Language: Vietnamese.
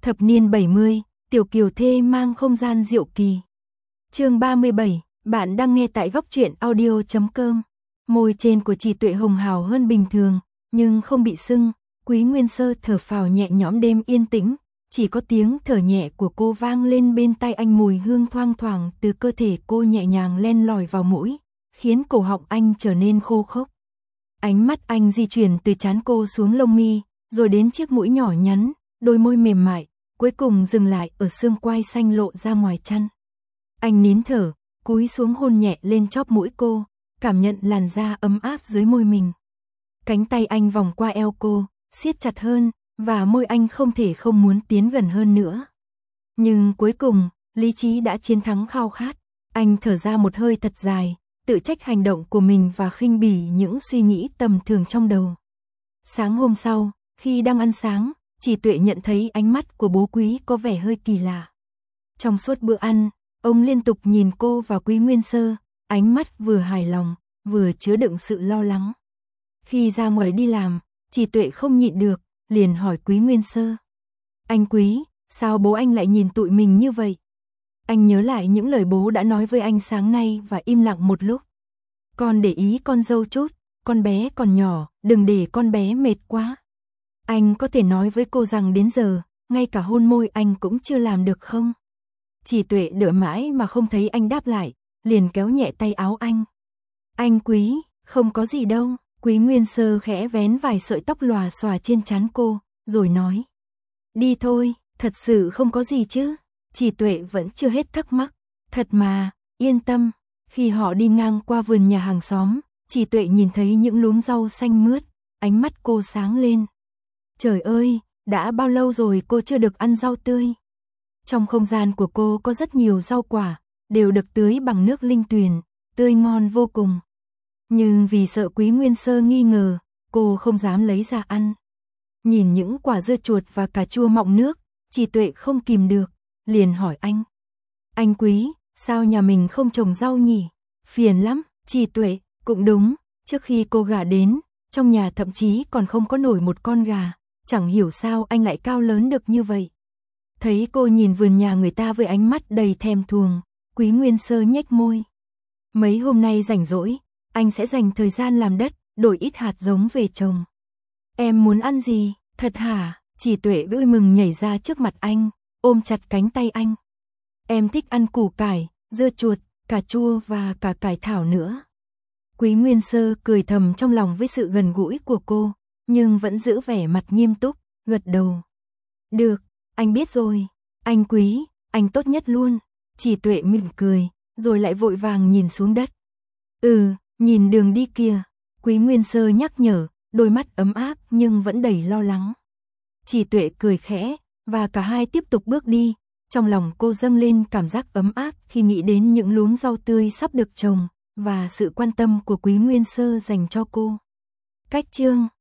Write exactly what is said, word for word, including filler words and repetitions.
Thập niên bảy mươi, Tiểu Kiều Thê mang không gian diệu kỳ. Chương ba mươi bảy, bạn đang nghe tại góc truyện audio chấm com. Môi trên của Trì Tuệ hồng hào hơn bình thường, nhưng không bị sưng. Quý Nguyên Sơ thở phào nhẹ nhõm, đêm yên tĩnh, chỉ có tiếng thở nhẹ của cô vang lên bên tai anh, mùi hương thoang thoảng từ cơ thể cô nhẹ nhàng len lỏi vào mũi, khiến cổ họng anh trở nên khô khốc. Ánh mắt anh di chuyển từ trán cô xuống lông mi, rồi đến chiếc mũi nhỏ nhắn, đôi môi mềm mại, cuối cùng dừng lại ở xương quai xanh lộ ra ngoài chăn. Anh nín thở, cúi xuống hôn nhẹ lên chóp mũi cô, cảm nhận làn da ấm áp dưới môi mình. Cánh tay anh vòng qua eo cô, siết chặt hơn, và môi anh không thể không muốn tiến gần hơn nữa. Nhưng cuối cùng, lý trí đã chiến thắng khao khát. Anh thở ra một hơi thật dài, tự trách hành động của mình và khinh bỉ những suy nghĩ tầm thường trong đầu. Sáng hôm sau, khi đang ăn sáng, Trì Tuệ nhận thấy ánh mắt của bố Quý có vẻ hơi kỳ lạ. Trong suốt bữa ăn, ông liên tục nhìn cô và Quý Nguyên Sơ, ánh mắt vừa hài lòng, vừa chứa đựng sự lo lắng. Khi ra ngoài đi làm, Trì Tuệ không nhịn được, liền hỏi Quý Nguyên Sơ. Anh Quý, sao bố anh lại nhìn tụi mình như vậy? Anh nhớ lại những lời bố đã nói với anh sáng nay và im lặng một lúc. Con để ý con dâu chút, con bé còn nhỏ, đừng để con bé mệt quá. Anh có thể nói với cô rằng đến giờ, ngay cả hôn môi anh cũng chưa làm được không? Trì Tuệ đợi mãi mà không thấy anh đáp lại, liền kéo nhẹ tay áo anh. Anh Quý, không có gì đâu. Quý Nguyên Sơ khẽ vén vài sợi tóc lòa xòa trên trán cô, rồi nói. Đi thôi, thật sự không có gì chứ. Trì Tuệ vẫn chưa hết thắc mắc. Thật mà, yên tâm. Khi họ đi ngang qua vườn nhà hàng xóm, Trì Tuệ nhìn thấy những luống rau xanh mướt, ánh mắt cô sáng lên. Trời ơi, đã bao lâu rồi cô chưa được ăn rau tươi. Trong không gian của cô có rất nhiều rau quả, đều được tưới bằng nước linh tuyền, tươi ngon vô cùng. Nhưng vì sợ Quý Nguyên Sơ nghi ngờ, cô không dám lấy ra ăn. Nhìn những quả dưa chuột và cà chua mọng nước, Trì Tuệ không kìm được, liền hỏi anh. Anh Quý, sao nhà mình không trồng rau nhỉ? Phiền lắm. Trì Tuệ, cũng đúng, trước khi cô gả đến, trong nhà thậm chí còn không có nổi một con gà, chẳng hiểu sao anh lại cao lớn được như vậy. Thấy cô nhìn vườn nhà người ta với ánh mắt đầy thèm thuồng, Quý Nguyên Sơ nhếch môi. Mấy hôm nay rảnh rỗi, anh sẽ dành thời gian làm đất, đổi ít hạt giống về trồng. Em muốn ăn gì? Thật hả? Trì Tuệ vui mừng nhảy ra trước mặt anh, ôm chặt cánh tay anh. Em thích ăn củ cải, dưa chuột, cà chua và cả cải thảo nữa. Quý Nguyên Sơ cười thầm trong lòng với sự gần gũi của cô, nhưng vẫn giữ vẻ mặt nghiêm túc, gật đầu. Được, anh biết rồi. Anh Quý, anh tốt nhất luôn. Trì Tuệ mỉm cười, rồi lại vội vàng nhìn xuống đất. Ừ, nhìn đường đi kìa. Quý Nguyên Sơ nhắc nhở, đôi mắt ấm áp nhưng vẫn đầy lo lắng. Trì Tuệ cười khẽ, và cả hai tiếp tục bước đi. Trong lòng cô dâng lên cảm giác ấm áp khi nghĩ đến những luống rau tươi sắp được trồng, và sự quan tâm của Quý Nguyên Sơ dành cho cô. Cách chương